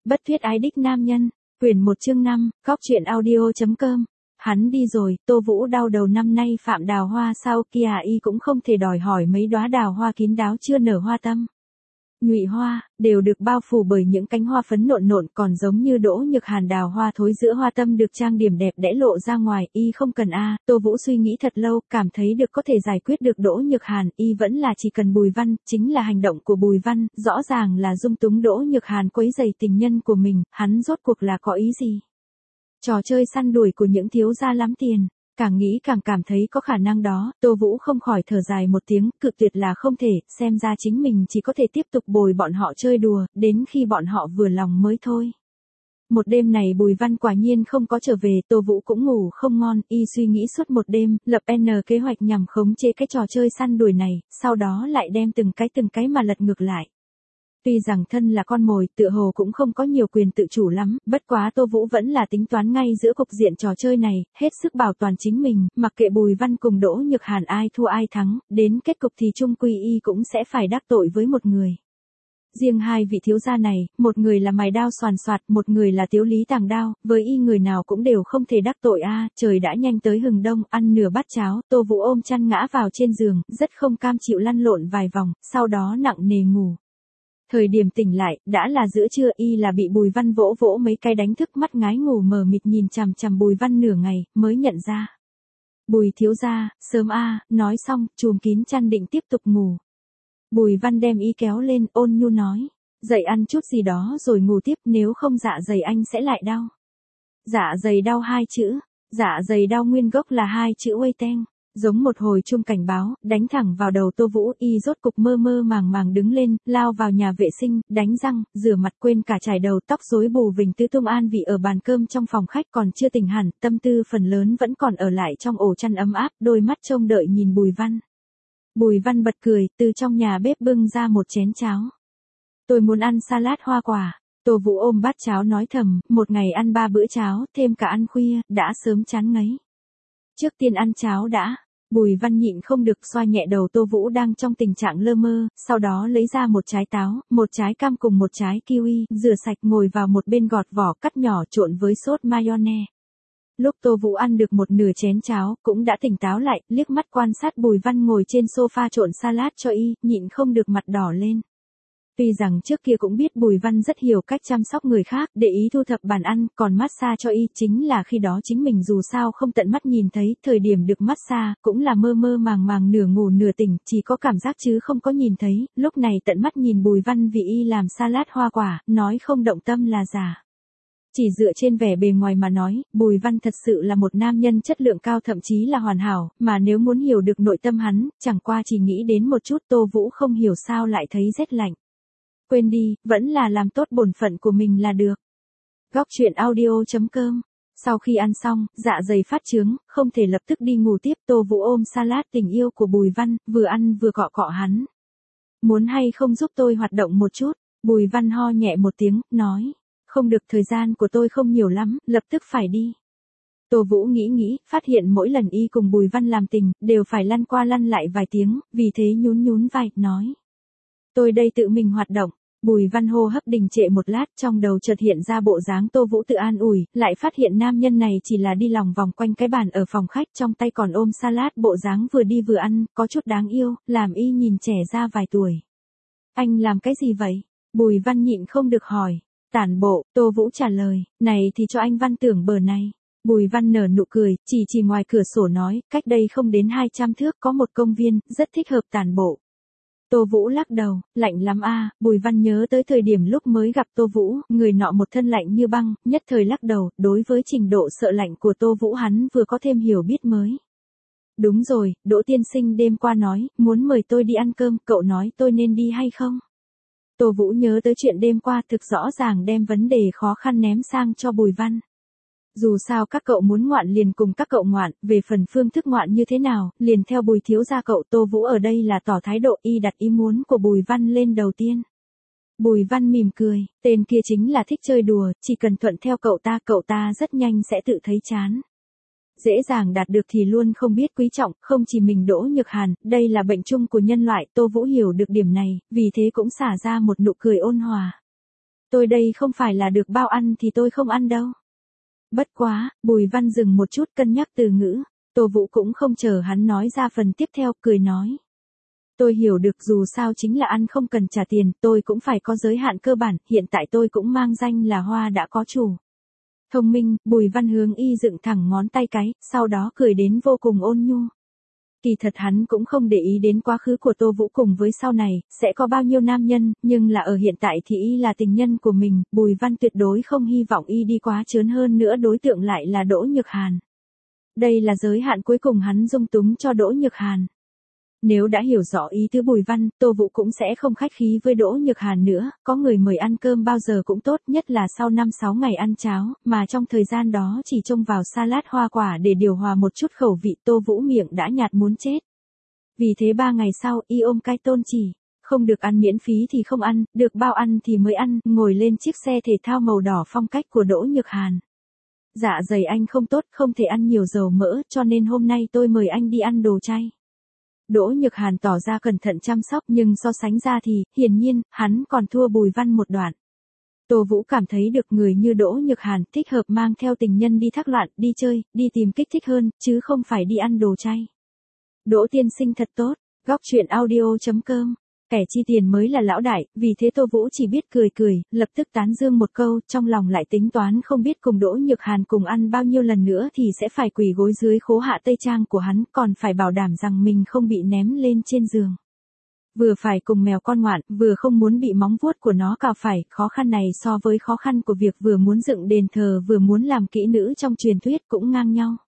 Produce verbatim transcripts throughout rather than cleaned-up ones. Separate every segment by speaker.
Speaker 1: Bất thuyết ái đích nam nhân, quyển một chương năm, góc truyện audio.com. Hắn đi rồi, Tô Vũ đau đầu năm nay phạm đào hoa sao kia y cũng không thể đòi hỏi mấy đóa đào hoa kín đáo chưa nở hoa tâm. Nhụy hoa, đều được bao phủ bởi những cánh hoa phấn nộn nộn còn giống như Đỗ Nhược Hàn đào hoa thối giữa hoa tâm được trang điểm đẹp đẽ lộ ra ngoài, y không cần a. Tô Vũ suy nghĩ thật lâu, cảm thấy được có thể giải quyết được Đỗ Nhược Hàn, y vẫn là chỉ cần Bùi Văn, chính là hành động của Bùi Văn, rõ ràng là dung túng Đỗ Nhược Hàn quấy rầy tình nhân của mình, hắn rốt cuộc là có ý gì? Trò chơi săn đuổi của những thiếu gia lắm tiền. Càng nghĩ càng cảm thấy có khả năng đó, Tô Vũ không khỏi thở dài một tiếng, cự tuyệt là không thể, xem ra chính mình chỉ có thể tiếp tục bồi bọn họ chơi đùa, đến khi bọn họ vừa lòng mới thôi. Một đêm này Bùi Văn quả nhiên không có trở về, Tô Vũ cũng ngủ không ngon, y suy nghĩ suốt một đêm, lập N kế hoạch nhằm khống chế cái trò chơi săn đuổi này, sau đó lại đem từng cái từng cái mà lật ngược lại. Tuy rằng thân là con mồi, tựa hồ cũng không có nhiều quyền tự chủ lắm, bất quá Tô Vũ vẫn là tính toán ngay giữa cục diện trò chơi này, hết sức bảo toàn chính mình, mặc kệ Bùi Văn cùng Đỗ Nhược Hàn ai thua ai thắng, đến kết cục thì chung quy y cũng sẽ phải đắc tội với một người. Riêng hai vị thiếu gia này, một người là mài đao xoàn xoạt, một người là Tiếu Lý tàng đao, với y người nào cũng đều không thể đắc tội a. Trời đã nhanh tới hừng đông, ăn nửa bát cháo, Tô Vũ ôm chăn ngã vào trên giường, rất không cam chịu lăn lộn vài vòng, sau đó nặng nề ngủ. Thời điểm tỉnh lại, đã là giữa trưa, y là bị Bùi Văn vỗ vỗ mấy cái đánh thức, mắt ngái ngủ mờ mịt nhìn chằm chằm Bùi Văn nửa ngày, mới nhận ra. Bùi thiếu gia, sớm a. Nói xong, chùm kín chăn định tiếp tục ngủ. Bùi Văn đem y kéo lên, ôn nhu nói, dậy ăn chút gì đó rồi ngủ tiếp, nếu không dạ dày anh sẽ lại đau. Dạ dày đau hai chữ, dạ dày đau nguyên gốc là hai chữ uây teng. Giống một hồi chuông cảnh báo, đánh thẳng vào đầu Tô Vũ, y rốt cục mơ mơ màng màng đứng lên, lao vào nhà vệ sinh, đánh răng, rửa mặt, quên cả chải đầu, tóc rối bù vình tứ tung an vị ở bàn cơm trong phòng khách, còn chưa tỉnh hẳn, tâm tư phần lớn vẫn còn ở lại trong ổ chăn ấm áp, đôi mắt trông đợi nhìn Bùi Văn. Bùi Văn bật cười, từ trong nhà bếp bưng ra một chén cháo. Tôi muốn ăn salad hoa quả. Tô Vũ ôm bát cháo nói thầm, một ngày ăn ba bữa cháo, thêm cả ăn khuya, đã sớm chán ngấy. Trước tiên ăn cháo đã. Bùi Văn nhịn không được xoa nhẹ đầu Tô Vũ đang trong tình trạng lơ mơ, sau đó lấy ra một trái táo, một trái cam cùng một trái kiwi, rửa sạch ngồi vào một bên gọt vỏ cắt nhỏ trộn với sốt mayonnaise. Lúc Tô Vũ ăn được một nửa chén cháo, cũng đã tỉnh táo lại, liếc mắt quan sát Bùi Văn ngồi trên sofa trộn salad cho y, nhịn không được mặt đỏ lên. Tuy rằng trước kia cũng biết Bùi Văn rất hiểu cách chăm sóc người khác, để ý thu thập bàn ăn, còn massage cho y, chính là khi đó chính mình dù sao không tận mắt nhìn thấy, thời điểm được massage, cũng là mơ mơ màng màng nửa ngủ nửa tỉnh, chỉ có cảm giác chứ không có nhìn thấy, lúc này tận mắt nhìn Bùi Văn vì y làm salad hoa quả, nói không động tâm là giả. Chỉ dựa trên vẻ bề ngoài mà nói, Bùi Văn thật sự là một nam nhân chất lượng cao thậm chí là hoàn hảo, mà nếu muốn hiểu được nội tâm hắn, chẳng qua chỉ nghĩ đến một chút Tô Vũ không hiểu sao lại thấy rét lạnh. Quên đi, vẫn là làm tốt bổn phận của mình là được. Góc truyện audio.com. Sau khi ăn xong, dạ dày phát chướng, không thể lập tức đi ngủ tiếp, Tô Vũ ôm salad tình yêu của Bùi Văn, vừa ăn vừa cọ cọ hắn. Muốn hay không giúp tôi hoạt động một chút? Bùi Văn ho nhẹ một tiếng, nói. Không được, thời gian của tôi không nhiều lắm, lập tức phải đi. Tô Vũ nghĩ nghĩ, phát hiện mỗi lần y cùng Bùi Văn làm tình, đều phải lăn qua lăn lại vài tiếng, vì thế nhún nhún vai, nói. Tôi đây tự mình hoạt động. Bùi Văn hô hấp đình trệ một lát, trong đầu chợt hiện ra bộ dáng Tô Vũ tự an ủi, lại phát hiện nam nhân này chỉ là đi lòng vòng quanh cái bàn ở phòng khách, trong tay còn ôm salad, bộ dáng vừa đi vừa ăn, có chút đáng yêu, làm y nhìn trẻ ra vài tuổi. Anh làm cái gì vậy? Bùi Văn nhịn không được hỏi. Tản bộ, Tô Vũ trả lời, này thì cho anh Văn tưởng bờ này. Bùi Văn nở nụ cười, chỉ chỉ ngoài cửa sổ nói, cách đây không đến hai trăm thước có một công viên, rất thích hợp tản bộ. Tô Vũ lắc đầu, lạnh lắm a. Bùi Văn nhớ tới thời điểm lúc mới gặp Tô Vũ, người nọ một thân lạnh như băng, nhất thời lắc đầu, đối với trình độ sợ lạnh của Tô Vũ hắn vừa có thêm hiểu biết mới. Đúng rồi, Đỗ tiên sinh đêm qua nói, muốn mời tôi đi ăn cơm, cậu nói tôi nên đi hay không? Tô Vũ nhớ tới chuyện đêm qua, thực rõ ràng đem vấn đề khó khăn ném sang cho Bùi Văn. Dù sao các cậu muốn ngoạn liền cùng các cậu ngoạn, về phần phương thức ngoạn như thế nào, liền theo Bùi thiếu gia cậu. Tô Vũ ở đây là tỏ thái độ, y đặt ý muốn của Bùi Văn lên đầu tiên. Bùi Văn mỉm cười, tên kia chính là thích chơi đùa, chỉ cần thuận theo cậu ta, cậu ta rất nhanh sẽ tự thấy chán. Dễ dàng đạt được thì luôn không biết quý trọng, không chỉ mình Đỗ Nhược Hàn, đây là bệnh chung của nhân loại, Tô Vũ hiểu được điểm này, vì thế cũng xả ra một nụ cười ôn hòa. Tôi đây không phải là được bao ăn thì tôi không ăn đâu. Bất quá, Bùi Văn dừng một chút cân nhắc từ ngữ, Tô Vũ cũng không chờ hắn nói ra phần tiếp theo, cười nói. Tôi hiểu được, dù sao chính là ăn không cần trả tiền, tôi cũng phải có giới hạn cơ bản, hiện tại tôi cũng mang danh là hoa đã có chủ. Thông minh, Bùi Văn hướng y dựng thẳng ngón tay cái, sau đó cười đến vô cùng ôn nhu. Kỳ thật hắn cũng không để ý đến quá khứ của Tô Vũ cùng với sau này, sẽ có bao nhiêu nam nhân, nhưng là ở hiện tại thì y là tình nhân của mình, Bùi Văn tuyệt đối không hy vọng y đi quá trớn, hơn nữa đối tượng lại là Đỗ Nhược Hàn. Đây là giới hạn cuối cùng hắn dung túng cho Đỗ Nhược Hàn. Nếu đã hiểu rõ ý tứ Bùi Văn, Tô Vũ cũng sẽ không khách khí với Đỗ Nhược Hàn nữa, có người mời ăn cơm bao giờ cũng tốt, nhất là sau năm sáu ngày ăn cháo, mà trong thời gian đó chỉ trông vào salad hoa quả để điều hòa một chút khẩu vị, Tô Vũ miệng đã nhạt muốn chết. Vì thế ba ngày sau, y ôm cái tôn chỉ, không được ăn miễn phí thì không ăn, được bao ăn thì mới ăn, ngồi lên chiếc xe thể thao màu đỏ phong cách của Đỗ Nhược Hàn. Dạ dày anh không tốt, không thể ăn nhiều dầu mỡ, cho nên hôm nay tôi mời anh đi ăn đồ chay. Đỗ Nhược Hàn tỏ ra cẩn thận chăm sóc, nhưng so sánh ra thì, hiển nhiên, hắn còn thua Bùi Văn một đoạn. Tô Vũ cảm thấy được người như Đỗ Nhược Hàn thích hợp mang theo tình nhân đi thác loạn, đi chơi, đi tìm kích thích hơn, chứ không phải đi ăn đồ chay. Đỗ tiên sinh thật tốt, góc truyện audio chấm com. Kẻ chi tiền mới là lão đại, vì thế Tô Vũ chỉ biết cười cười, lập tức tán dương một câu, trong lòng lại tính toán không biết cùng Đỗ Nhược Hàn cùng ăn bao nhiêu lần nữa thì sẽ phải quỳ gối dưới khố hạ tây trang của hắn, còn phải bảo đảm rằng mình không bị ném lên trên giường. Vừa phải cùng mèo con ngoạn, vừa không muốn bị móng vuốt của nó cào phải, khó khăn này so với khó khăn của việc vừa muốn dựng đền thờ vừa muốn làm kỹ nữ trong truyền thuyết cũng ngang nhau.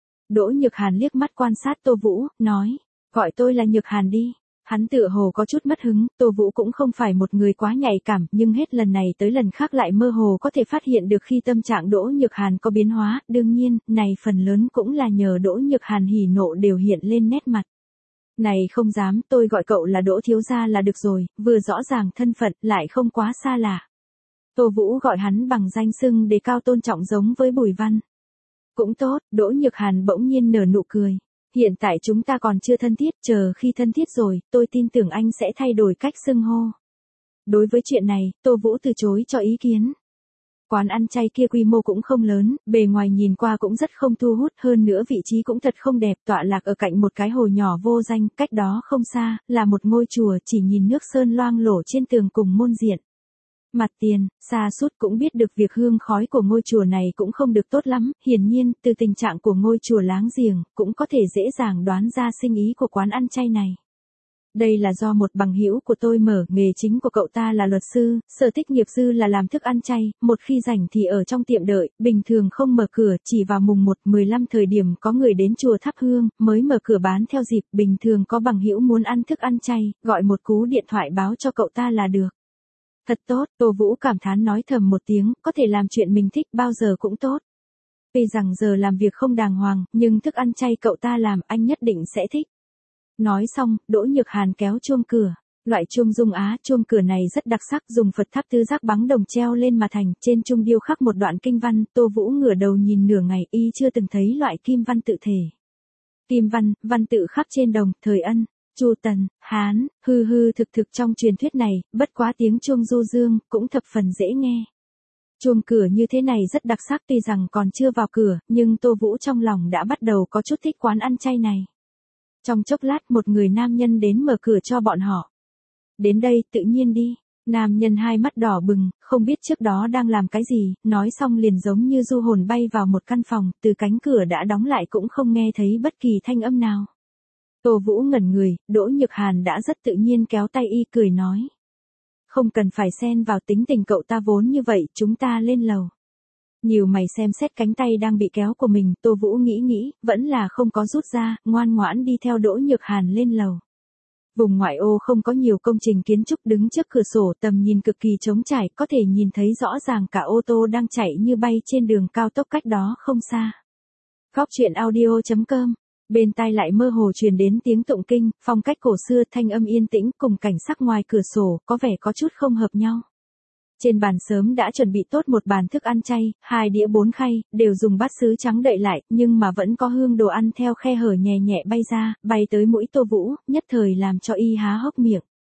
Speaker 1: Đỗ Nhược Hàn liếc mắt quan sát Tô Vũ, nói, gọi tôi là Nhược Hàn đi. Hắn tựa hồ có chút mất hứng, Tô Vũ cũng không phải một người quá nhạy cảm, nhưng hết lần này tới lần khác lại mơ hồ có thể phát hiện được khi tâm trạng Đỗ Nhược Hàn có biến hóa, đương nhiên, này phần lớn cũng là nhờ Đỗ Nhược Hàn hỉ nộ đều hiện lên nét mặt. Này không dám, tôi gọi cậu là Đỗ thiếu gia là được rồi, vừa rõ ràng thân phận, lại không quá xa lạ. Tô Vũ gọi hắn bằng danh xưng đề cao tôn trọng giống với Bùi Văn. Cũng tốt, Đỗ Nhược Hàn bỗng nhiên nở nụ cười. Hiện tại chúng ta còn chưa thân thiết, chờ khi thân thiết rồi, tôi tin tưởng anh sẽ thay đổi cách xưng hô. Đối với chuyện này, Tô Vũ từ chối cho ý kiến. Quán ăn chay kia quy mô cũng không lớn, bề ngoài nhìn qua cũng rất không thu hút, hơn nữa vị trí cũng thật không đẹp, tọa lạc ở cạnh một cái hồ nhỏ vô danh, cách đó không xa, là một ngôi chùa chỉ nhìn nước sơn loang lổ trên tường cùng môn diện. Mặt tiền, xa sút cũng biết được việc hương khói của ngôi chùa này cũng không được tốt lắm, hiển nhiên, từ tình trạng của ngôi chùa láng giềng, cũng có thể dễ dàng đoán ra sinh ý của quán ăn chay này. Đây là do một bằng hữu của tôi mở, nghề chính của cậu ta là luật sư, sở thích nghiệp dư là làm thức ăn chay, một khi rảnh thì ở trong tiệm đợi, bình thường không mở cửa, chỉ vào mùng một, mười lăm thời điểm có người đến chùa thắp hương, mới mở cửa bán theo dịp, bình thường có bằng hữu muốn ăn thức ăn chay, gọi một cú điện thoại báo cho cậu ta là được. Thật tốt, Tô Vũ cảm thán nói thầm một tiếng, có thể làm chuyện mình thích bao giờ cũng tốt. Tuy rằng giờ làm việc không đàng hoàng, nhưng thức ăn chay cậu ta làm anh nhất định sẽ thích. Nói xong, Đỗ Nhược Hàn kéo chuông cửa. Loại chuông Dung Á, chuông cửa này rất đặc sắc, dùng Phật tháp tứ giác bắn đồng treo lên mà thành, trên chuông điêu khắc một đoạn kinh văn, Tô Vũ ngửa đầu nhìn nửa ngày, y chưa từng thấy loại kim văn tự thể. Kim văn, văn tự khắc trên đồng, thời Ân, Chu Tần, Hán, hư hư thực thực trong truyền thuyết này, bất quá tiếng chuông du dương, cũng thập phần dễ nghe. Chuông cửa như thế này rất đặc sắc, tuy rằng còn chưa vào cửa, nhưng Tô Vũ trong lòng đã bắt đầu có chút thích quán ăn chay này. Trong chốc lát một người nam nhân đến mở cửa cho bọn họ. Đến đây, tự nhiên đi. Nam nhân hai mắt đỏ bừng, không biết trước đó đang làm cái gì, nói xong liền giống như du hồn bay vào một căn phòng, từ cánh cửa đã đóng lại cũng không nghe thấy bất kỳ thanh âm nào. Tô Vũ ngẩn người, Đỗ Nhược Hàn đã rất tự nhiên kéo tay y cười nói. Không cần phải xen vào, tính tình cậu ta vốn như vậy, chúng ta lên lầu. Nhiều mày xem xét cánh tay đang bị kéo của mình, Tô Vũ nghĩ nghĩ, vẫn là không có rút ra, ngoan ngoãn đi theo Đỗ Nhược Hàn lên lầu. Vùng ngoại ô không có nhiều công trình kiến trúc, đứng trước cửa sổ tầm nhìn cực kỳ trống trải, có thể nhìn thấy rõ ràng cả ô tô đang chạy như bay trên đường cao tốc cách đó không xa. Góc truyện audio chấm com. Bên tai lại mơ hồ truyền đến tiếng tụng kinh, phong cách cổ xưa, thanh âm yên tĩnh cùng cảnh sắc ngoài cửa sổ, có vẻ có chút không hợp nhau. Trên bàn sớm đã chuẩn bị tốt một bàn thức ăn chay, hai đĩa bốn khay, đều dùng bát sứ trắng đậy lại, nhưng mà vẫn có hương đồ ăn theo khe hở nhẹ nhẹ bay ra, bay tới mũi Tô Vũ, nhất thời làm cho y há hốc miệng.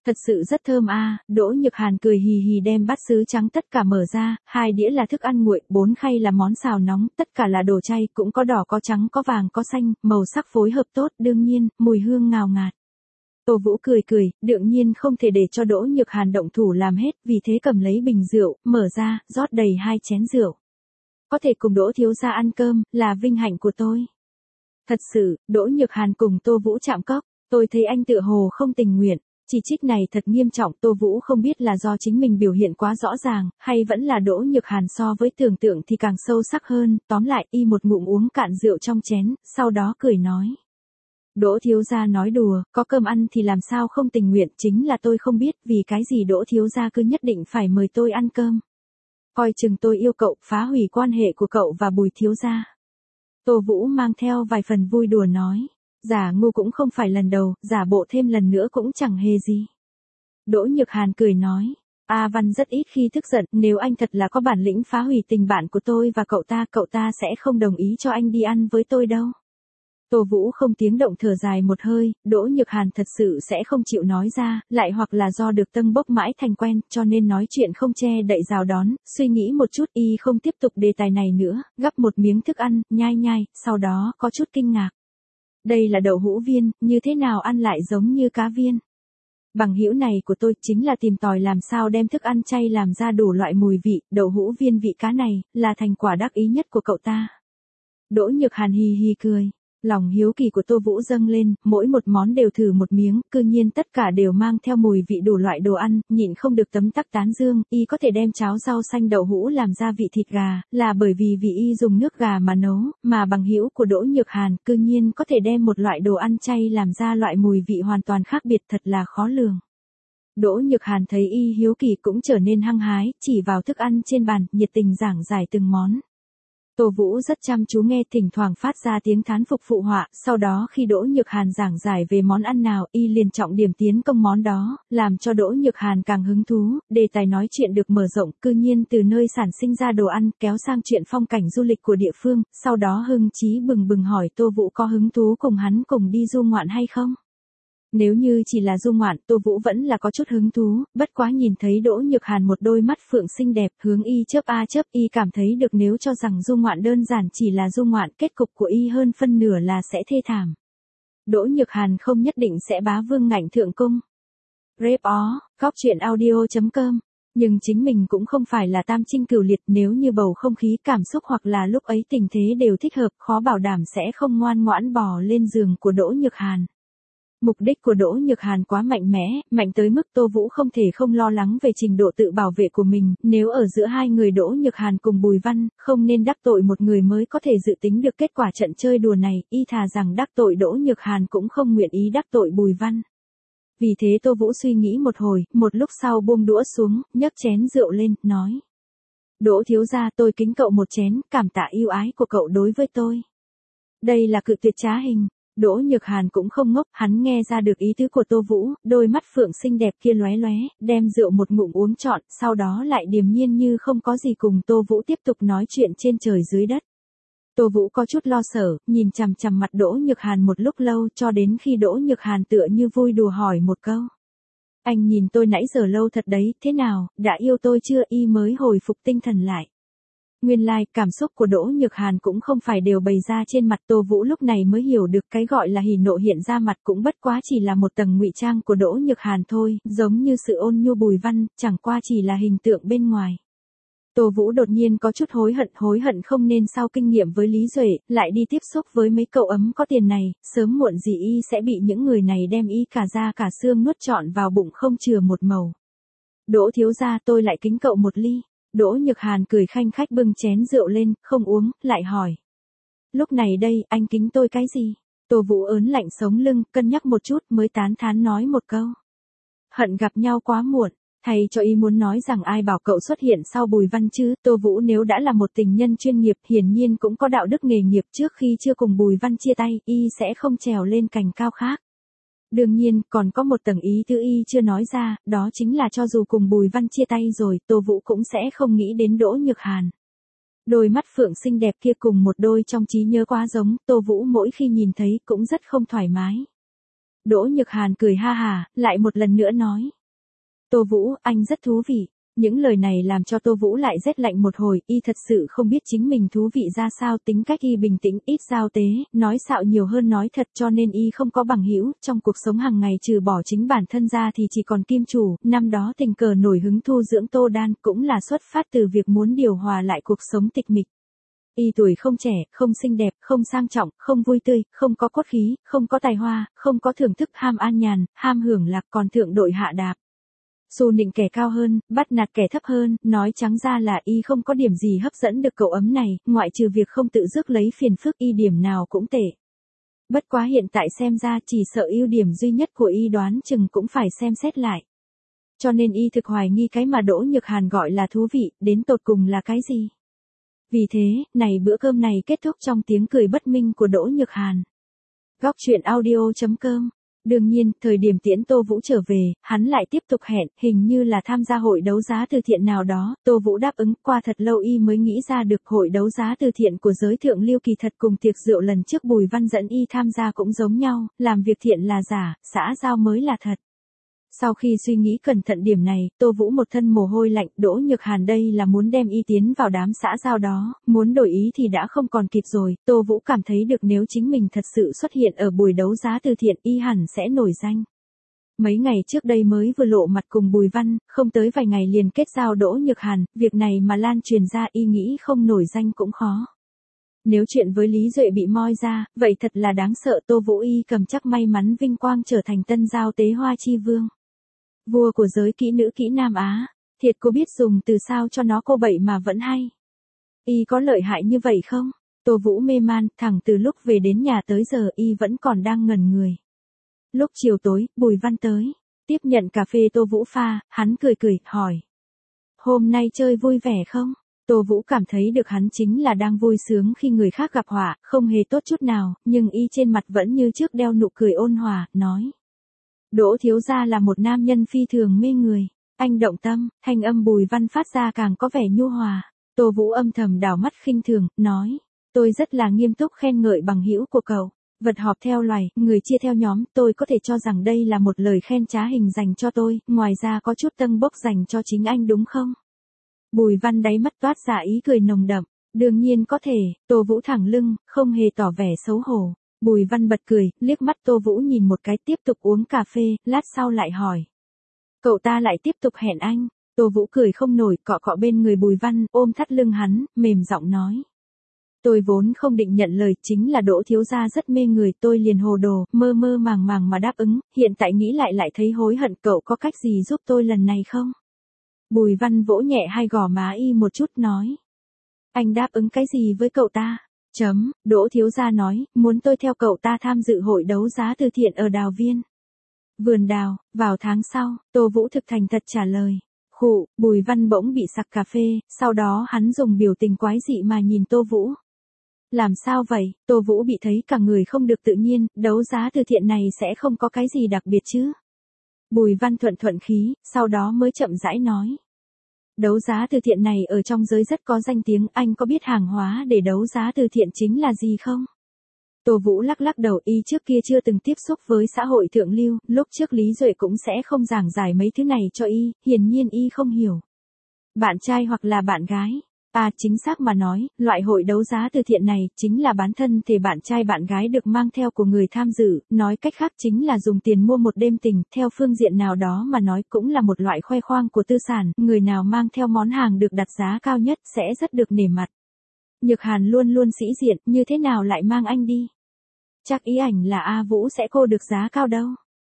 Speaker 1: Thật sự rất thơm a. Đỗ Nhược Hàn cười hì hì đem bát sứ trắng tất cả mở ra, hai đĩa là thức ăn nguội, bốn khay là món xào nóng, tất cả là đồ chay, cũng có đỏ có trắng có vàng có xanh, màu sắc phối hợp tốt, đương nhiên, mùi hương ngào ngạt. Tô Vũ cười cười, đương nhiên không thể để cho Đỗ Nhược Hàn động thủ làm hết, vì thế cầm lấy bình rượu, mở ra, rót đầy hai chén rượu. Có thể cùng Đỗ thiếu gia ăn cơm, là vinh hạnh của tôi. Thật sự, Đỗ Nhược Hàn cùng Tô Vũ chạm cốc, tôi thấy anh tựa hồ không tình nguyện. Chỉ trích này thật nghiêm trọng, Tô Vũ không biết là do chính mình biểu hiện quá rõ ràng, hay vẫn là Đỗ Nhược Hàn so với tưởng tượng thì càng sâu sắc hơn, tóm lại y một ngụm uống cạn rượu trong chén, sau đó cười nói. Đỗ thiếu gia nói đùa, có cơm ăn thì làm sao không tình nguyện, chính là tôi không biết vì cái gì Đỗ thiếu gia cứ nhất định phải mời tôi ăn cơm. Coi chừng tôi yêu cậu, phá hủy quan hệ của cậu và Bùi thiếu gia. Tô Vũ mang theo vài phần vui đùa nói. Giả ngu cũng không phải lần đầu, giả bộ thêm lần nữa cũng chẳng hề gì. Đỗ Nhược Hàn cười nói. A Văn rất ít khi tức giận, nếu anh thật là có bản lĩnh phá hủy tình bạn của tôi và cậu ta, cậu ta sẽ không đồng ý cho anh đi ăn với tôi đâu. Tô Vũ không tiếng động thở dài một hơi, Đỗ Nhược Hàn thật sự sẽ không chịu nói ra, lại hoặc là do được tâng bốc mãi thành quen, cho nên nói chuyện không che đậy rào đón, suy nghĩ một chút y không tiếp tục đề tài này nữa, gắp một miếng thức ăn, nhai nhai, sau đó có chút kinh ngạc. Đây là đậu hũ viên, như thế nào ăn lại giống như cá viên. Bằng hữu này của tôi chính là tìm tòi làm sao đem thức ăn chay làm ra đủ loại mùi vị, đậu hũ viên vị cá này, là thành quả đắc ý nhất của cậu ta. Đỗ Nhược Hàn hì hì cười. Lòng hiếu kỳ của Tô Vũ dâng lên, mỗi một món đều thử một miếng, cư nhiên tất cả đều mang theo mùi vị đủ loại đồ ăn, nhịn không được tấm tắc tán dương, y có thể đem cháo rau xanh đậu hũ làm ra vị thịt gà, là bởi vì vì y dùng nước gà mà nấu, mà bằng hữu của Đỗ Nhược Hàn, cư nhiên có thể đem một loại đồ ăn chay làm ra loại mùi vị hoàn toàn khác biệt, thật là khó lường. Đỗ Nhược Hàn thấy y hiếu kỳ cũng trở nên hăng hái, chỉ vào thức ăn trên bàn, nhiệt tình giảng giải từng món. Tô Vũ rất chăm chú nghe, thỉnh thoảng phát ra tiếng thán phục phụ họa, sau đó khi Đỗ Nhược Hàn giảng giải về món ăn nào, y liền trọng điểm tiến công món đó, làm cho Đỗ Nhược Hàn càng hứng thú, đề tài nói chuyện được mở rộng, cư nhiên từ nơi sản sinh ra đồ ăn, kéo sang chuyện phong cảnh du lịch của địa phương, sau đó hưng chí bừng bừng hỏi Tô Vũ có hứng thú cùng hắn cùng đi du ngoạn hay không. Nếu như chỉ là du ngoạn, Tô Vũ vẫn là có chút hứng thú, bất quá nhìn thấy Đỗ Nhược Hàn một đôi mắt phượng xinh đẹp, hướng y chớp a chớp, y cảm thấy được nếu cho rằng du ngoạn đơn giản chỉ là du ngoạn, kết cục của y hơn phân nửa là sẽ thê thảm. Đỗ Nhược Hàn không nhất định sẽ bá vương ngạnh thượng cung. Rep ó, góc truyện audio chấm com. Nhưng chính mình cũng không phải là tam trinh cửu liệt, nếu như bầu không khí cảm xúc hoặc là lúc ấy tình thế đều thích hợp, khó bảo đảm sẽ không ngoan ngoãn bò lên giường của Đỗ Nhược Hàn. Mục đích của Đỗ Nhược Hàn quá mạnh mẽ, mạnh tới mức Tô Vũ không thể không lo lắng về trình độ tự bảo vệ của mình, nếu ở giữa hai người Đỗ Nhược Hàn cùng Bùi Văn, không nên đắc tội một người mới có thể dự tính được kết quả trận chơi đùa này, y thà rằng đắc tội Đỗ Nhược Hàn cũng không nguyện ý đắc tội Bùi Văn. Vì thế Tô Vũ suy nghĩ một hồi, một lúc sau buông đũa xuống, nhấc chén rượu lên, nói. Đỗ thiếu gia, tôi kính cậu một chén, cảm tạ yêu ái của cậu đối với tôi. Đây là cự tuyệt trá hình. Đỗ Nhược Hàn cũng không ngốc, hắn nghe ra được ý tứ của Tô Vũ, đôi mắt phượng xinh đẹp kia lóe lóe, đem rượu một ngụm uống trọn, sau đó lại điềm nhiên như không có gì cùng Tô Vũ tiếp tục nói chuyện trên trời dưới đất. Tô Vũ có chút lo sợ, nhìn chằm chằm mặt Đỗ Nhược Hàn một lúc lâu cho đến khi Đỗ Nhược Hàn tựa như vui đùa hỏi một câu. Anh nhìn tôi nãy giờ lâu thật đấy, thế nào, đã yêu tôi chưa? Y mới hồi phục tinh thần lại. Nguyên lai, like, cảm xúc của Đỗ Nhược Hàn cũng không phải đều bày ra trên mặt. Tô Vũ lúc này mới hiểu được cái gọi là hỉ nộ hiện ra mặt cũng bất quá chỉ là một tầng ngụy trang của Đỗ Nhược Hàn thôi, giống như sự ôn nhu Bùi Văn, chẳng qua chỉ là hình tượng bên ngoài. Tô Vũ đột nhiên có chút hối hận, hối hận không nên sau kinh nghiệm với Lý Duệ, lại đi tiếp xúc với mấy cậu ấm có tiền này, sớm muộn gì y sẽ bị những người này đem y cả da cả xương nuốt trọn vào bụng không chừa một màu. Đỗ thiếu gia, tôi lại kính cậu một ly. Đỗ Nhược Hàn cười khanh khách bưng chén rượu lên, không uống, lại hỏi. Lúc này đây, anh kính tôi cái gì? Tô Vũ ớn lạnh sống lưng, cân nhắc một chút mới tán thán nói một câu. Hận gặp nhau quá muộn, thay cho ý muốn nói rằng ai bảo cậu xuất hiện sau Bùi Văn chứ. Tô Vũ nếu đã là một tình nhân chuyên nghiệp, hiển nhiên cũng có đạo đức nghề nghiệp, trước khi chưa cùng Bùi Văn chia tay, y sẽ không trèo lên cành cao khác. Đương nhiên, còn có một tầng ý thứ y chưa nói ra, đó chính là cho dù cùng Bùi Văn chia tay rồi, Tô Vũ cũng sẽ không nghĩ đến Đỗ Nhược Hàn. Đôi mắt phượng xinh đẹp kia cùng một đôi trong trí nhớ quá giống, Tô Vũ mỗi khi nhìn thấy cũng rất không thoải mái. Đỗ Nhược Hàn cười ha hà, lại một lần nữa nói, Tô Vũ, anh rất thú vị. Những lời này làm cho Tô Vũ lại rét lạnh một hồi, y thật sự không biết chính mình thú vị ra sao, tính cách y bình tĩnh, ít giao tế, nói xạo nhiều hơn nói thật, cho nên y không có bằng hữu, trong cuộc sống hàng ngày trừ bỏ chính bản thân ra thì chỉ còn Kim Chủ, năm đó tình cờ nổi hứng thu dưỡng Tô Đan, cũng là xuất phát từ việc muốn điều hòa lại cuộc sống tịch mịch. Y tuổi không trẻ, không xinh đẹp, không sang trọng, không vui tươi, không có cốt khí, không có tài hoa, không có thưởng thức, ham an nhàn, ham hưởng lạc, còn thượng đội hạ đạp. Xù nịnh kẻ cao hơn, bắt nạt kẻ thấp hơn, nói trắng ra là y không có điểm gì hấp dẫn được cậu ấm này, ngoại trừ việc không tự rước lấy phiền phức, y điểm nào cũng tệ. Bất quá hiện tại xem ra chỉ sợ ưu điểm duy nhất của y đoán chừng cũng phải xem xét lại. Cho nên y thực hoài nghi cái mà Đỗ Nhược Hàn gọi là thú vị, đến tột cùng là cái gì. Vì thế, này bữa cơm này kết thúc trong tiếng cười bất minh của Đỗ Nhược Hàn. Góc truyện audio chấm com. Đương nhiên, thời điểm tiễn Tô Vũ trở về, hắn lại tiếp tục hẹn, hình như là tham gia hội đấu giá từ thiện nào đó, Tô Vũ đáp ứng, qua thật lâu y mới nghĩ ra được hội đấu giá từ thiện của giới thượng lưu kỳ thật cùng tiệc rượu lần trước Bùi Văn dẫn y tham gia cũng giống nhau, làm việc thiện là giả, xã giao mới là thật. Sau khi suy nghĩ cẩn thận điểm này, Tô Vũ một thân mồ hôi lạnh, Đỗ Nhược Hàn đây là muốn đem y tiến vào đám xã giao đó, muốn đổi ý thì đã không còn kịp rồi, Tô Vũ cảm thấy được nếu chính mình thật sự xuất hiện ở buổi đấu giá từ thiện y hẳn sẽ nổi danh. Mấy ngày trước đây mới vừa lộ mặt cùng Bùi Văn, không tới vài ngày liền kết giao Đỗ Nhược Hàn, việc này mà lan truyền ra y nghĩ không nổi danh cũng khó. Nếu chuyện với Lý Duệ bị moi ra, vậy thật là đáng sợ, Tô Vũ y cầm chắc may mắn vinh quang trở thành tân giao tế Hoa Chi Vương. Vua của giới kỹ nữ kỹ Nam Á, thiệt cô biết dùng từ sao cho nó cô bậy mà vẫn hay. Y có lợi hại như vậy không? Tô Vũ mê man, thẳng từ lúc về đến nhà tới giờ y vẫn còn đang ngẩn người. Lúc chiều tối, Bùi Văn tới, tiếp nhận cà phê Tô Vũ pha, hắn cười cười, hỏi. Hôm nay chơi vui vẻ không? Tô Vũ cảm thấy được hắn chính là đang vui sướng khi người khác gặp họa, không hề tốt chút nào, nhưng y trên mặt vẫn như trước đeo nụ cười ôn hòa, nói. Đỗ thiếu gia là một nam nhân phi thường mê người, anh động tâm, thanh âm Bùi Văn phát ra càng có vẻ nhu hòa. Tô Vũ âm thầm đảo mắt khinh thường, nói, tôi rất là nghiêm túc khen ngợi bằng hữu của cậu, vật họp theo loài, người chia theo nhóm, tôi có thể cho rằng đây là một lời khen trá hình dành cho tôi, ngoài ra có chút tâng bốc dành cho chính anh đúng không? Bùi Văn đáy mắt toát ra ý cười nồng đậm, đương nhiên có thể, Tô Vũ thẳng lưng, không hề tỏ vẻ xấu hổ. Bùi Văn bật cười, liếc mắt Tô Vũ nhìn một cái tiếp tục uống cà phê, lát sau lại hỏi. Cậu ta lại tiếp tục hẹn anh, Tô Vũ cười không nổi, cọ cọ bên người Bùi Văn, ôm thắt lưng hắn, mềm giọng nói. Tôi vốn không định nhận lời, chính là Đỗ thiếu gia rất mê người, tôi liền hồ đồ, mơ mơ màng màng mà đáp ứng, hiện tại nghĩ lại lại thấy hối hận, cậu có cách gì giúp tôi lần này không? Bùi Văn vỗ nhẹ hai gò má y một chút nói. Anh đáp ứng cái gì với cậu ta? Chấm, Đỗ thiếu gia nói, muốn tôi theo cậu ta tham dự hội đấu giá từ thiện ở Đào Viên. Vườn đào, vào tháng sau, Tô Vũ thực thành thật trả lời. Khụ, Bùi Văn bỗng bị sặc cà phê, sau đó hắn dùng biểu tình quái dị mà nhìn Tô Vũ. Làm sao vậy, Tô Vũ bị thấy cả người không được tự nhiên, đấu giá từ thiện này sẽ không có cái gì đặc biệt chứ. Bùi Văn thuận thuận khí, sau đó mới chậm rãi nói. Đấu giá từ thiện này ở trong giới rất có danh tiếng, anh có biết hàng hóa để đấu giá từ thiện chính là gì không? Tô Vũ lắc lắc đầu, y trước kia chưa từng tiếp xúc với xã hội thượng lưu, lúc trước Lý Duệ cũng sẽ không giảng giải mấy thứ này cho y, hiển nhiên y không hiểu. Bạn trai hoặc là bạn gái? À, chính xác mà nói, loại hội đấu giá từ thiện này chính là bán thân thể bạn trai bạn gái được mang theo của người tham dự, nói cách khác chính là dùng tiền mua một đêm tình, theo phương diện nào đó mà nói cũng là một loại khoe khoang của tư sản, người nào mang theo món hàng được đặt giá cao nhất sẽ rất được nể mặt. Nhược Hàn luôn luôn sĩ diện, như thế nào lại mang anh đi? Chắc ý ảnh là A Vũ sẽ cô được giá cao đâu.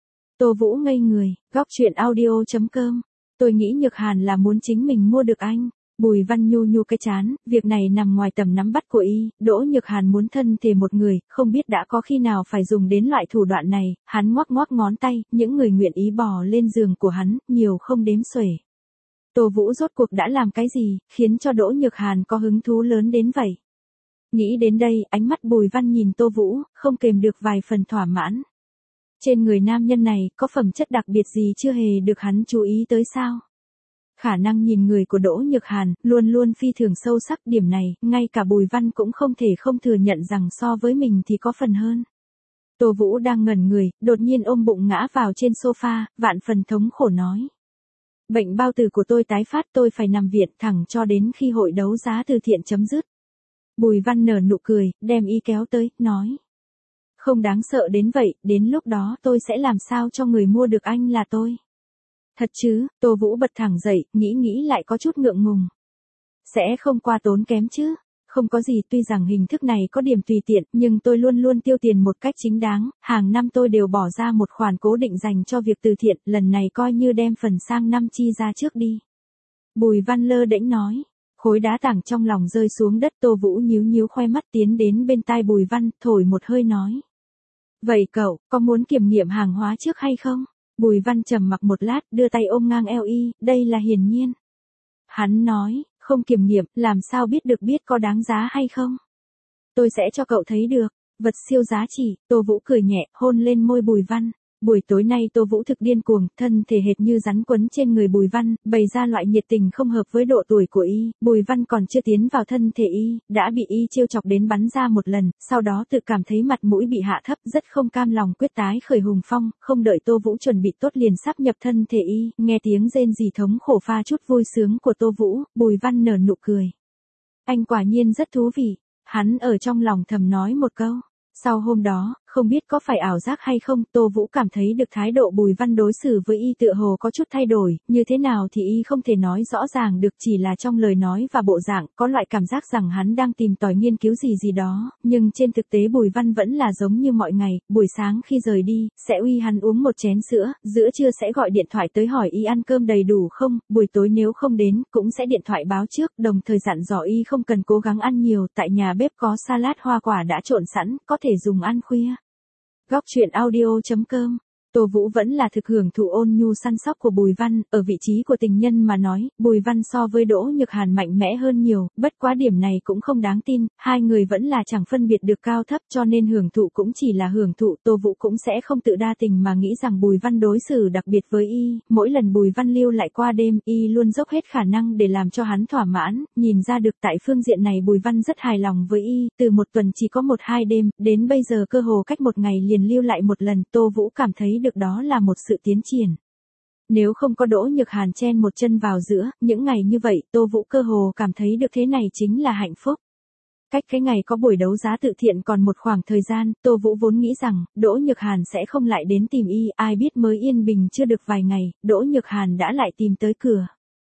Speaker 1: Tô Vũ ngây người, góc truyện audio chấm com. Tôi nghĩ Nhược Hàn là muốn chính mình mua được anh. Bùi Văn nhu nhu cái chán, việc này nằm ngoài tầm nắm bắt của y, Đỗ Nhược Hàn muốn thân thể một người, không biết đã có khi nào phải dùng đến loại thủ đoạn này, hắn ngoắc ngoắc ngón tay, những người nguyện ý bò lên giường của hắn, nhiều không đếm xuể. Tô Vũ rốt cuộc đã làm cái gì, khiến cho Đỗ Nhược Hàn có hứng thú lớn đến vậy? Nghĩ đến đây, ánh mắt Bùi Văn nhìn Tô Vũ, không kềm được vài phần thỏa mãn. Trên người nam nhân này, có phẩm chất đặc biệt gì chưa hề được hắn chú ý tới sao? Khả năng nhìn người của Đỗ Nhược Hàn, luôn luôn phi thường sâu sắc, điểm này, ngay cả Bùi Văn cũng không thể không thừa nhận rằng so với mình thì có phần hơn. Tô Vũ đang ngẩn người, đột nhiên ôm bụng ngã vào trên sofa, vạn phần thống khổ nói. Bệnh bao tử của tôi tái phát, tôi phải nằm viện thẳng cho đến khi hội đấu giá từ thiện chấm dứt. Bùi Văn nở nụ cười, đem y kéo tới, nói. Không đáng sợ đến vậy, đến lúc đó tôi sẽ làm sao cho người mua được anh là tôi. Thật chứ, Tô Vũ bật thẳng dậy, nghĩ nghĩ lại có chút ngượng ngùng. Sẽ không qua tốn kém chứ. Không có gì, tuy rằng hình thức này có điểm tùy tiện, nhưng tôi luôn luôn tiêu tiền một cách chính đáng, hàng năm tôi đều bỏ ra một khoản cố định dành cho việc từ thiện, lần này coi như đem phần sang năm chi ra trước đi. Bùi Văn lơ đễnh nói, khối đá tảng trong lòng rơi xuống đất. Tô Vũ nhíu nhíu khoe mắt tiến đến bên tai Bùi Văn, thổi một hơi nói. Vậy cậu, có muốn kiểm nghiệm hàng hóa trước hay không? Bùi Văn trầm mặc một lát, đưa tay ôm ngang eo y, đây là hiển nhiên. Hắn nói, không kiểm nghiệm, làm sao biết được biết có đáng giá hay không? Tôi sẽ cho cậu thấy được, vật siêu giá trị. Tô Vũ cười nhẹ, hôn lên môi Bùi Văn. Buổi tối nay Tô Vũ thực điên cuồng, thân thể hệt như rắn quấn trên người Bùi Văn, bày ra loại nhiệt tình không hợp với độ tuổi của y. Bùi Văn còn chưa tiến vào thân thể y, đã bị y trêu chọc đến bắn ra một lần, sau đó tự cảm thấy mặt mũi bị hạ thấp, rất không cam lòng quyết tái khởi hùng phong, không đợi Tô Vũ chuẩn bị tốt liền sắp nhập thân thể y, nghe tiếng rên rỉ thống khổ pha chút vui sướng của Tô Vũ, Bùi Văn nở nụ cười. Anh quả nhiên rất thú vị, hắn ở trong lòng thầm nói một câu. Sau hôm đó, không biết có phải ảo giác hay không, Tô Vũ cảm thấy được thái độ Bùi Văn đối xử với y tựa hồ có chút thay đổi, như thế nào thì y không thể nói rõ ràng được, chỉ là trong lời nói và bộ dạng, có loại cảm giác rằng hắn đang tìm tòi nghiên cứu gì gì đó, nhưng trên thực tế Bùi Văn vẫn là giống như mọi ngày, buổi sáng khi rời đi, sẽ uy hắn uống một chén sữa, giữa trưa sẽ gọi điện thoại tới hỏi y ăn cơm đầy đủ không, buổi tối nếu không đến, cũng sẽ điện thoại báo trước, đồng thời dặn dò y không cần cố gắng ăn nhiều, tại nhà bếp có salad hoa quả đã trộn sẵn, có thể dùng ăn khuya. Góc truyện audio chấm com. Tô Vũ vẫn là thực hưởng thụ ôn nhu săn sóc của Bùi Văn, ở vị trí của tình nhân mà nói, Bùi Văn so với Đỗ Nhược Hàn mạnh mẽ hơn nhiều, bất quá điểm này cũng không đáng tin, hai người vẫn là chẳng phân biệt được cao thấp cho nên hưởng thụ cũng chỉ là hưởng thụ, Tô Vũ cũng sẽ không tự đa tình mà nghĩ rằng Bùi Văn đối xử đặc biệt với y, mỗi lần Bùi Văn lưu lại qua đêm, y luôn dốc hết khả năng để làm cho hắn thỏa mãn, nhìn ra được tại phương diện này Bùi Văn rất hài lòng với y, từ một tuần chỉ có một hai đêm, đến bây giờ cơ hồ cách một ngày liền lưu lại một lần, Tô Vũ cảm thấy được đó là một sự tiến triển. Nếu không có Đỗ Nhược Hàn chen một chân vào giữa, những ngày như vậy, Tô Vũ cơ hồ cảm thấy được thế này chính là hạnh phúc. Cách cái ngày có buổi đấu giá tự thiện còn một khoảng thời gian, Tô Vũ vốn nghĩ rằng, Đỗ Nhược Hàn sẽ không lại đến tìm y, ai biết mới yên bình chưa được vài ngày, Đỗ Nhược Hàn đã lại tìm tới cửa.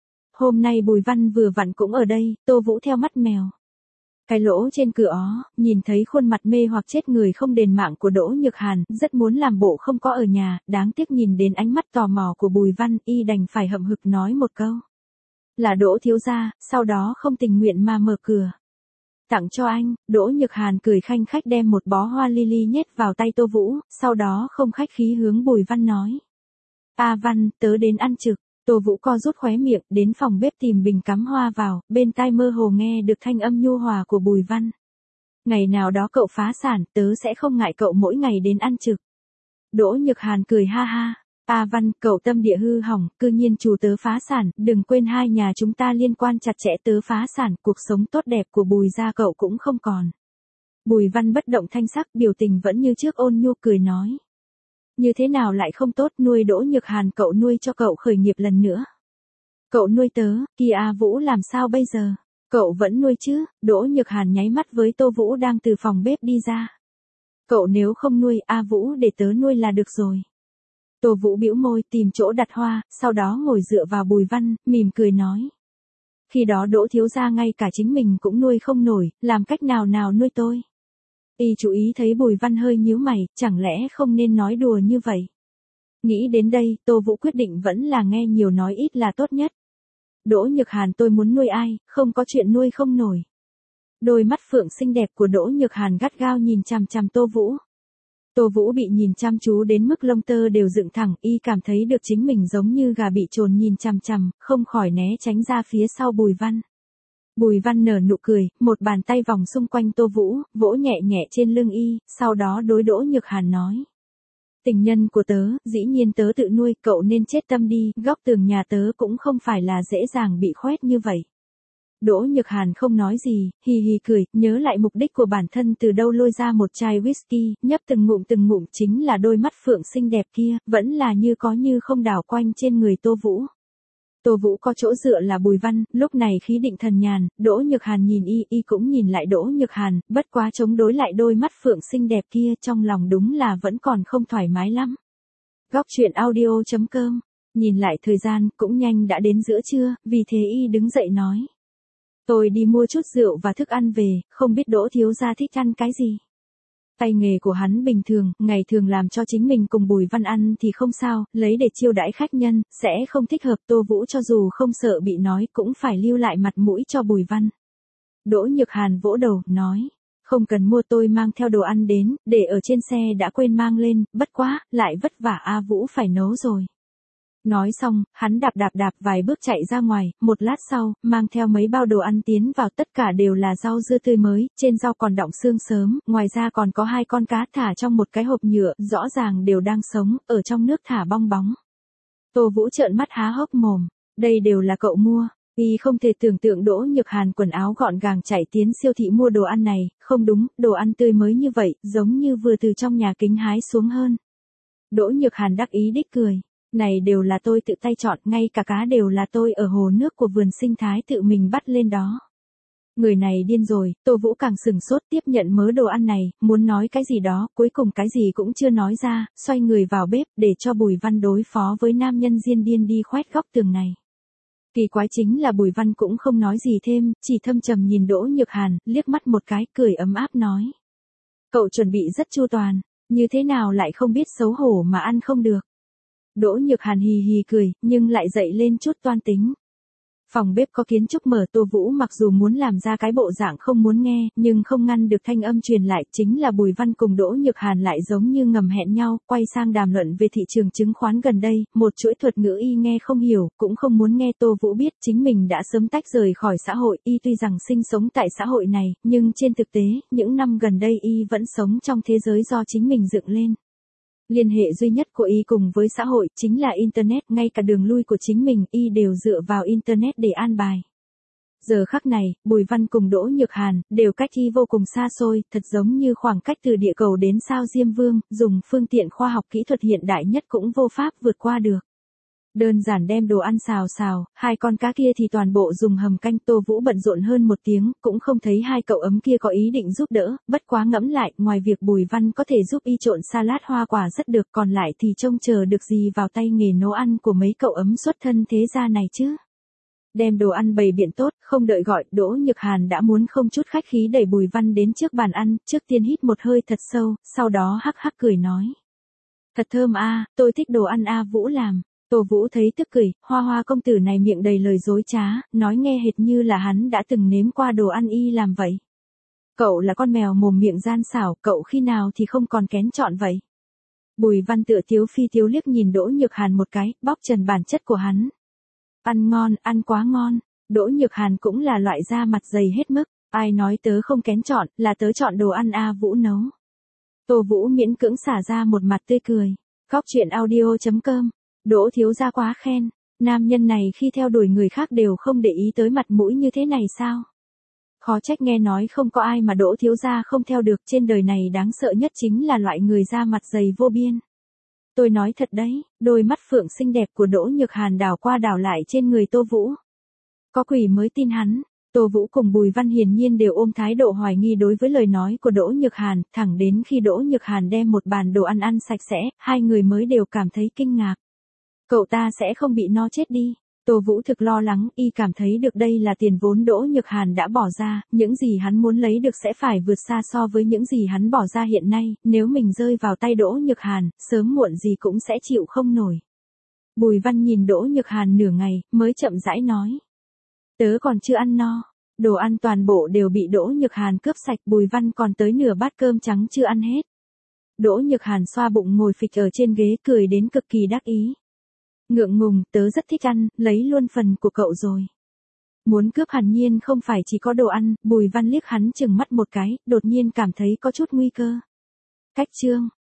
Speaker 1: Hôm nay Bùi Văn vừa vặn cũng ở đây, Tô Vũ theo mắt mèo. Cái lỗ trên cửa ó, nhìn thấy khuôn mặt mê hoặc chết người không đền mạng của Đỗ Nhược Hàn, rất muốn làm bộ không có ở nhà, đáng tiếc nhìn đến ánh mắt tò mò của Bùi Văn, y đành phải hậm hực nói một câu. Là Đỗ thiếu gia, sau đó không tình nguyện mà mở cửa. Tặng cho anh, Đỗ Nhược Hàn cười khanh khách đem một bó hoa lily nhét vào tay Tô Vũ, sau đó không khách khí hướng Bùi Văn nói. A Văn, tớ đến ăn trực. Tô Vũ co rút khóe miệng, đến phòng bếp tìm bình cắm hoa vào, bên tai mơ hồ nghe được thanh âm nhu hòa của Bùi Văn. Ngày nào đó cậu phá sản, tớ sẽ không ngại cậu mỗi ngày đến ăn trực. Đỗ Nhược Hàn cười ha ha. A Văn, cậu tâm địa hư hỏng, cư nhiên chủ tớ phá sản, đừng quên hai nhà chúng ta liên quan chặt chẽ, tớ phá sản, cuộc sống tốt đẹp của Bùi gia cậu cũng không còn. Bùi Văn bất động thanh sắc, biểu tình vẫn như trước ôn nhu cười nói. Như thế nào lại không tốt, nuôi Đỗ Nhược Hàn cậu nuôi cho cậu khởi nghiệp lần nữa. Cậu nuôi tớ, kia A Vũ làm sao bây giờ? Cậu vẫn nuôi chứ? Đỗ Nhược Hàn nháy mắt với Tô Vũ đang từ phòng bếp đi ra. Cậu nếu không nuôi, A Vũ để tớ nuôi là được rồi. Tô Vũ bĩu môi tìm chỗ đặt hoa, sau đó ngồi dựa vào Bùi Văn, mỉm cười nói. Khi đó Đỗ thiếu gia ngay cả chính mình cũng nuôi không nổi, làm cách nào nào nuôi tôi. Y chú ý thấy Bùi Văn hơi nhíu mày, chẳng lẽ không nên nói đùa như vậy. Nghĩ đến đây, Tô Vũ quyết định vẫn là nghe nhiều nói ít là tốt nhất. Đỗ Nhược Hàn tôi muốn nuôi ai, không có chuyện nuôi không nổi. Đôi mắt phượng xinh đẹp của Đỗ Nhược Hàn gắt gao nhìn chằm chằm Tô Vũ. Tô Vũ bị nhìn chăm chú đến mức lông tơ đều dựng thẳng, y cảm thấy được chính mình giống như gà bị trồn nhìn chằm chằm, không khỏi né tránh ra phía sau Bùi Văn. Bùi Văn nở nụ cười, một bàn tay vòng xung quanh Tô Vũ, vỗ nhẹ nhẹ trên lưng y, sau đó đối Đỗ Nhược Hàn nói. Tình nhân của tớ, dĩ nhiên tớ tự nuôi, cậu nên chết tâm đi, góc tường nhà tớ cũng không phải là dễ dàng bị khoét như vậy. Đỗ Nhược Hàn không nói gì, hì hì cười, nhớ lại mục đích của bản thân từ đâu lôi ra một chai whisky, nhấp từng ngụm từng ngụm chính là đôi mắt phượng xinh đẹp kia, vẫn là như có như không đảo quanh trên người Tô Vũ. Tô Vũ có chỗ dựa là Bùi Văn, lúc này khí định thần nhàn, Đỗ Nhược Hàn nhìn y, y cũng nhìn lại Đỗ Nhược Hàn, bất quá chống đối lại đôi mắt phượng xinh đẹp kia, trong lòng đúng là vẫn còn không thoải mái lắm. Góc truyện audio chấm com, nhìn lại thời gian, cũng nhanh đã đến giữa trưa, vì thế y đứng dậy nói. Tôi đi mua chút rượu và thức ăn về, không biết Đỗ thiếu gia thích ăn cái gì. Tay nghề của hắn bình thường, ngày thường làm cho chính mình cùng Bùi Văn ăn thì không sao, lấy để chiêu đãi khách nhân, sẽ không thích hợp. Tô Vũ cho dù không sợ bị nói cũng phải lưu lại mặt mũi cho Bùi Văn. Đỗ Nhược Hàn vỗ đầu, nói, không cần mua, tôi mang theo đồ ăn đến, để ở trên xe đã quên mang lên, bất quá, lại vất vả A Vũ phải nấu rồi. Nói xong, hắn đạp đạp đạp vài bước chạy ra ngoài, một lát sau, mang theo mấy bao đồ ăn tiến vào, tất cả đều là rau dưa tươi mới, trên rau còn đọng xương sớm, ngoài ra còn có hai con cá thả trong một cái hộp nhựa, rõ ràng đều đang sống, ở trong nước thả bong bóng. Tô Vũ trợn mắt há hốc mồm, đây đều là cậu mua, y không thể tưởng tượng Đỗ Nhược Hàn quần áo gọn gàng chạy tiến siêu thị mua đồ ăn này, không đúng, đồ ăn tươi mới như vậy, giống như vừa từ trong nhà kính hái xuống hơn. Đỗ Nhược Hàn đắc ý đích cười. Này đều là tôi tự tay chọn, ngay cả cá đều là tôi ở hồ nước của vườn sinh thái tự mình bắt lên đó. Người này điên rồi, Tô Vũ càng sừng sốt tiếp nhận mớ đồ ăn này, muốn nói cái gì đó, cuối cùng cái gì cũng chưa nói ra, xoay người vào bếp để cho Bùi Văn đối phó với nam nhân diên điên đi khoét góc tường này. Kỳ quái chính là Bùi Văn cũng không nói gì thêm, chỉ thâm trầm nhìn Đỗ Nhược Hàn, liếc mắt một cái, cười ấm áp nói. Cậu chuẩn bị rất chu toàn, như thế nào lại không biết xấu hổ mà ăn không được. Đỗ Nhược Hàn hì hì cười, nhưng lại dậy lên chút toan tính. Phòng bếp có kiến trúc mở, Tô Vũ mặc dù muốn làm ra cái bộ dạng không muốn nghe, nhưng không ngăn được thanh âm truyền lại, chính là Bùi Văn cùng Đỗ Nhược Hàn lại giống như ngầm hẹn nhau, quay sang đàm luận về thị trường chứng khoán gần đây, một chuỗi thuật ngữ y nghe không hiểu, cũng không muốn nghe. Tô Vũ biết chính mình đã sớm tách rời khỏi xã hội, y tuy rằng sinh sống tại xã hội này, nhưng trên thực tế, những năm gần đây y vẫn sống trong thế giới do chính mình dựng lên. Liên hệ duy nhất của y cùng với xã hội chính là Internet, ngay cả đường lui của chính mình y đều dựa vào Internet để an bài. Giờ khắc này, Bùi Văn cùng Đỗ Nhược Hàn đều cách y vô cùng xa xôi, thật giống như khoảng cách từ địa cầu đến sao Diêm Vương, dùng phương tiện khoa học kỹ thuật hiện đại nhất cũng vô pháp vượt qua được. Đơn giản đem đồ ăn xào xào, hai con cá kia thì toàn bộ dùng hầm canh. Tô Vũ bận rộn hơn một tiếng, cũng không thấy hai cậu ấm kia có ý định giúp đỡ, bất quá ngẫm lại, ngoài việc Bùi Văn có thể giúp y trộn salad hoa quả rất được, còn lại thì trông chờ được gì vào tay nghề nấu ăn của mấy cậu ấm xuất thân thế gia này chứ. Đem đồ ăn bày biện tốt, không đợi gọi, Đỗ Nhược Hàn đã muốn không chút khách khí đẩy Bùi Văn đến trước bàn ăn, trước tiên hít một hơi thật sâu, sau đó hắc hắc cười nói. Thật thơm a, tôi thích đồ ăn a Vũ làm. Tô Vũ thấy tức cười, Hoa Hoa công tử này miệng đầy lời dối trá, nói nghe hệt như là hắn đã từng nếm qua đồ ăn y làm vậy. Cậu là con mèo mồm miệng gian xảo, cậu khi nào thì không còn kén chọn vậy. Bùi Văn tựa tiếu phi tiếu liếc nhìn Đỗ Nhược Hàn một cái, bóc trần bản chất của hắn. Ăn ngon, ăn quá ngon, Đỗ Nhược Hàn cũng là loại da mặt dày hết mức, ai nói tớ không kén chọn, là tớ chọn đồ ăn A Vũ nấu. Tô Vũ miễn cưỡng xả ra một mặt tươi cười. Góc truyện audio chấm com. Đỗ thiếu gia quá khen, nam nhân này khi theo đuổi người khác đều không để ý tới mặt mũi như thế này sao? Khó trách nghe nói không có ai mà Đỗ thiếu gia không theo được, trên đời này đáng sợ nhất chính là loại người da mặt dày vô biên. Tôi nói thật đấy, đôi mắt phượng xinh đẹp của Đỗ Nhược Hàn đảo qua đảo lại trên người Tô Vũ. Có quỷ mới tin hắn. Tô Vũ cùng Bùi Văn hiển nhiên đều ôm thái độ hoài nghi đối với lời nói của Đỗ Nhược Hàn, thẳng đến khi Đỗ Nhược Hàn đem một bàn đồ ăn ăn sạch sẽ, hai người mới đều cảm thấy kinh ngạc. Cậu ta sẽ không bị no chết đi. Tô Vũ thực lo lắng, y cảm thấy được đây là tiền vốn Đỗ Nhược Hàn đã bỏ ra, những gì hắn muốn lấy được sẽ phải vượt xa so với những gì hắn bỏ ra hiện nay, nếu mình rơi vào tay Đỗ Nhược Hàn, sớm muộn gì cũng sẽ chịu không nổi. Bùi Văn nhìn Đỗ Nhược Hàn nửa ngày, mới chậm rãi nói. Tớ còn chưa ăn no. Đồ ăn toàn bộ đều bị Đỗ Nhược Hàn cướp sạch, Bùi Văn còn tới nửa bát cơm trắng chưa ăn hết. Đỗ Nhược Hàn xoa bụng ngồi phịch ở trên ghế cười đến cực kỳ đắc ý. Ngượng ngùng, tớ rất thích ăn, lấy luôn phần của cậu rồi. Muốn cướp hẳn nhiên không phải chỉ có đồ ăn, Bùi Văn liếc hắn chừng mắt một cái, đột nhiên cảm thấy có chút nguy cơ. Cách chương,